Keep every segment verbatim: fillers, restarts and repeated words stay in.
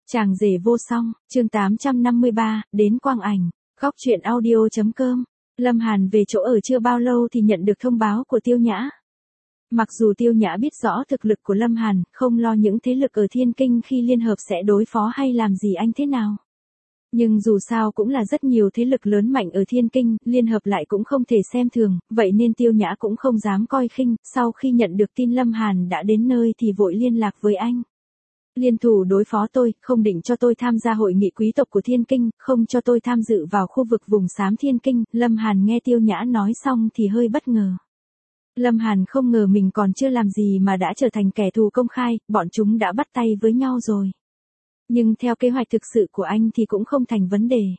Chàng rể vô song, chương tám trăm năm mươi ba, đến Quang Ảnh, góc truyện audio.com. Lâm Hàn về chỗ ở chưa bao lâu thì nhận được thông báo của Tiêu Nhã. Mặc dù Tiêu Nhã biết rõ thực lực của Lâm Hàn, không lo những thế lực ở Thiên Kinh khi liên hợp sẽ đối phó hay làm gì anh thế nào. Nhưng dù sao cũng là rất nhiều thế lực lớn mạnh ở Thiên Kinh, liên hợp lại cũng không thể xem thường, vậy nên Tiêu Nhã cũng không dám coi khinh, sau khi nhận được tin Lâm Hàn đã đến nơi thì vội liên lạc với anh. Liên thủ đối phó tôi, không định cho tôi tham gia hội nghị quý tộc của Thiên Kinh, không cho tôi tham dự vào khu vực vùng xám Thiên Kinh. Lâm Hàn nghe Tiêu Nhã nói xong thì hơi bất ngờ. Lâm Hàn không ngờ mình còn chưa làm gì mà đã trở thành kẻ thù công khai, bọn chúng đã bắt tay với nhau rồi. Nhưng theo kế hoạch thực sự của anh thì cũng không thành vấn đề.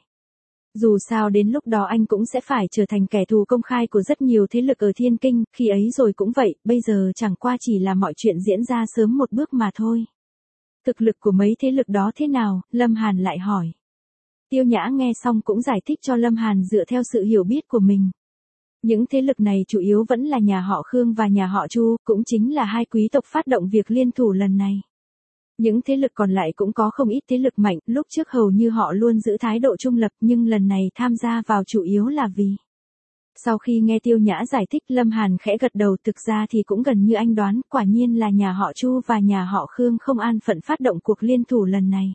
Dù sao đến lúc đó anh cũng sẽ phải trở thành kẻ thù công khai của rất nhiều thế lực ở Thiên Kinh, khi ấy rồi cũng vậy, bây giờ chẳng qua chỉ là mọi chuyện diễn ra sớm một bước mà thôi. Thực lực của mấy thế lực đó thế nào, Lâm Hàn lại hỏi. Tiêu Nhã nghe xong cũng giải thích cho Lâm Hàn dựa theo sự hiểu biết của mình. Những thế lực này chủ yếu vẫn là nhà họ Khương và nhà họ Chu, cũng chính là hai quý tộc phát động việc liên thủ lần này. Những thế lực còn lại cũng có không ít thế lực mạnh, lúc trước hầu như họ luôn giữ thái độ trung lập nhưng lần này tham gia vào chủ yếu là vì. Sau khi nghe Tiêu Nhã giải thích Lâm Hàn khẽ gật đầu, thực ra thì cũng gần như anh đoán, quả nhiên là nhà họ Chu và nhà họ Khương không an phận phát động cuộc liên thủ lần này.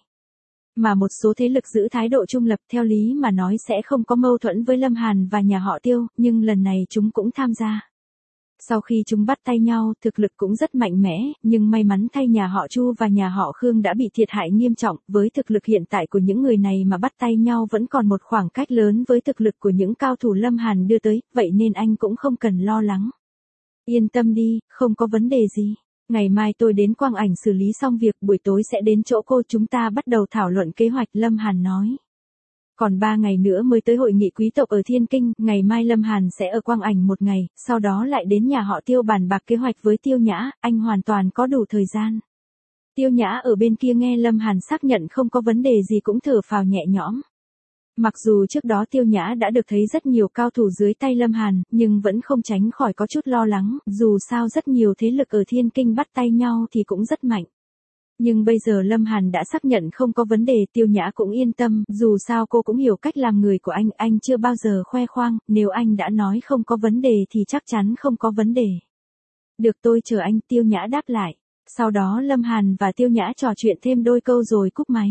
Mà một số thế lực giữ thái độ trung lập theo lý mà nói sẽ không có mâu thuẫn với Lâm Hàn và nhà họ Tiêu, nhưng lần này chúng cũng tham gia. Sau khi chúng bắt tay nhau, thực lực cũng rất mạnh mẽ, nhưng may mắn thay nhà họ Chu và nhà họ Khương đã bị thiệt hại nghiêm trọng, với thực lực hiện tại của những người này mà bắt tay nhau vẫn còn một khoảng cách lớn với thực lực của những cao thủ Lâm Hàn đưa tới, vậy nên anh cũng không cần lo lắng. Yên tâm đi, không có vấn đề gì. Ngày mai tôi đến Quang Ảnh xử lý xong việc, buổi tối sẽ đến chỗ cô, chúng ta bắt đầu thảo luận kế hoạch, Lâm Hàn nói. Còn ba ngày nữa mới tới hội nghị quý tộc ở Thiên Kinh, ngày mai Lâm Hàn sẽ ở Quang Ảnh một ngày, sau đó lại đến nhà họ Tiêu bàn bạc kế hoạch với Tiêu Nhã, anh hoàn toàn có đủ thời gian. Tiêu Nhã ở bên kia nghe Lâm Hàn xác nhận không có vấn đề gì cũng thở phào nhẹ nhõm. Mặc dù trước đó Tiêu Nhã đã được thấy rất nhiều cao thủ dưới tay Lâm Hàn, nhưng vẫn không tránh khỏi có chút lo lắng, dù sao rất nhiều thế lực ở Thiên Kinh bắt tay nhau thì cũng rất mạnh. Nhưng bây giờ Lâm Hàn đã xác nhận không có vấn đề, Tiêu Nhã cũng yên tâm, dù sao cô cũng hiểu cách làm người của anh, anh chưa bao giờ khoe khoang, nếu anh đã nói không có vấn đề thì chắc chắn không có vấn đề. Được, tôi chờ anh, Tiêu Nhã đáp lại. Sau đó Lâm Hàn và Tiêu Nhã trò chuyện thêm đôi câu rồi cúp máy.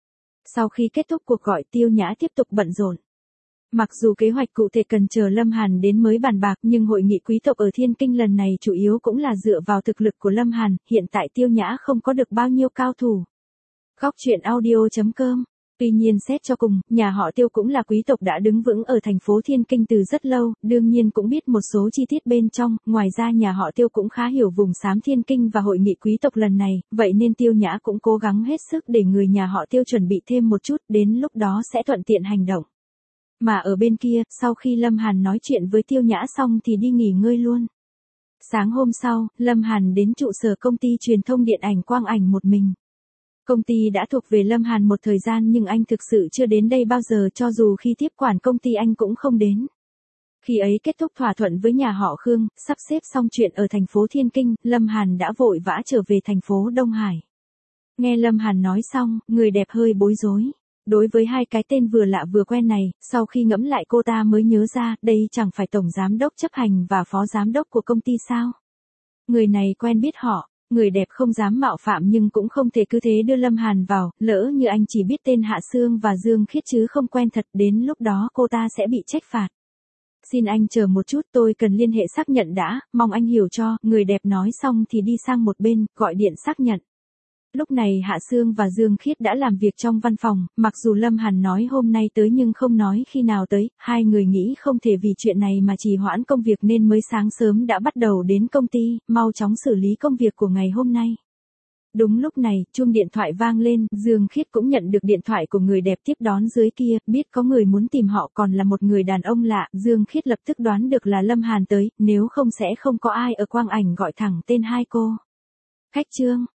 Sau khi kết thúc cuộc gọi, Tiêu Nhã tiếp tục bận rộn. Mặc dù kế hoạch cụ thể cần chờ Lâm Hàn đến mới bàn bạc, nhưng hội nghị quý tộc ở Thiên Kinh lần này chủ yếu cũng là dựa vào thực lực của Lâm Hàn, hiện tại Tiêu Nhã không có được bao nhiêu cao thủ. Góc truyện audio.com. Tuy nhiên xét cho cùng, nhà họ Tiêu cũng là quý tộc đã đứng vững ở thành phố Thiên Kinh từ rất lâu, đương nhiên cũng biết một số chi tiết bên trong, ngoài ra nhà họ Tiêu cũng khá hiểu vùng xám Thiên Kinh và hội nghị quý tộc lần này, vậy nên Tiêu Nhã cũng cố gắng hết sức để người nhà họ Tiêu chuẩn bị thêm một chút, đến lúc đó sẽ thuận tiện hành động. Mà ở bên kia, sau khi Lâm Hàn nói chuyện với Tiêu Nhã xong thì đi nghỉ ngơi luôn. Sáng hôm sau, Lâm Hàn đến trụ sở công ty truyền thông điện ảnh Quang Ảnh một mình. Công ty đã thuộc về Lâm Hàn một thời gian nhưng anh thực sự chưa đến đây bao giờ, cho dù khi tiếp quản công ty anh cũng không đến. Khi ấy kết thúc thỏa thuận với nhà họ Khương, sắp xếp xong chuyện ở thành phố Thiên Kinh, Lâm Hàn đã vội vã trở về thành phố Đông Hải. Nghe Lâm Hàn nói xong, người đẹp hơi bối rối. Đối với hai cái tên vừa lạ vừa quen này, sau khi ngẫm lại cô ta mới nhớ ra, đây chẳng phải tổng giám đốc chấp hành và phó giám đốc của công ty sao? Người này quen biết họ, người đẹp không dám mạo phạm nhưng cũng không thể cứ thế đưa Lâm Hàn vào, lỡ như anh chỉ biết tên Hạ Sương và Dương Khiết chứ không quen thật, đến lúc đó cô ta sẽ bị trách phạt. Xin anh chờ một chút, tôi cần liên hệ xác nhận đã, mong anh hiểu cho, người đẹp nói xong thì đi sang một bên, gọi điện xác nhận. Lúc này Hạ Sương và Dương Khiết đã làm việc trong văn phòng, mặc dù Lâm Hàn nói hôm nay tới nhưng không nói khi nào tới, hai người nghĩ không thể vì chuyện này mà trì hoãn công việc nên mới sáng sớm đã bắt đầu đến công ty, mau chóng xử lý công việc của ngày hôm nay. Đúng lúc này, chuông điện thoại vang lên, Dương Khiết cũng nhận được điện thoại của người đẹp tiếp đón dưới kia, biết có người muốn tìm họ còn là một người đàn ông lạ, Dương Khiết lập tức đoán được là Lâm Hàn tới, nếu không sẽ không có ai ở Quang Ảnh gọi thẳng tên hai cô. Khách Trương.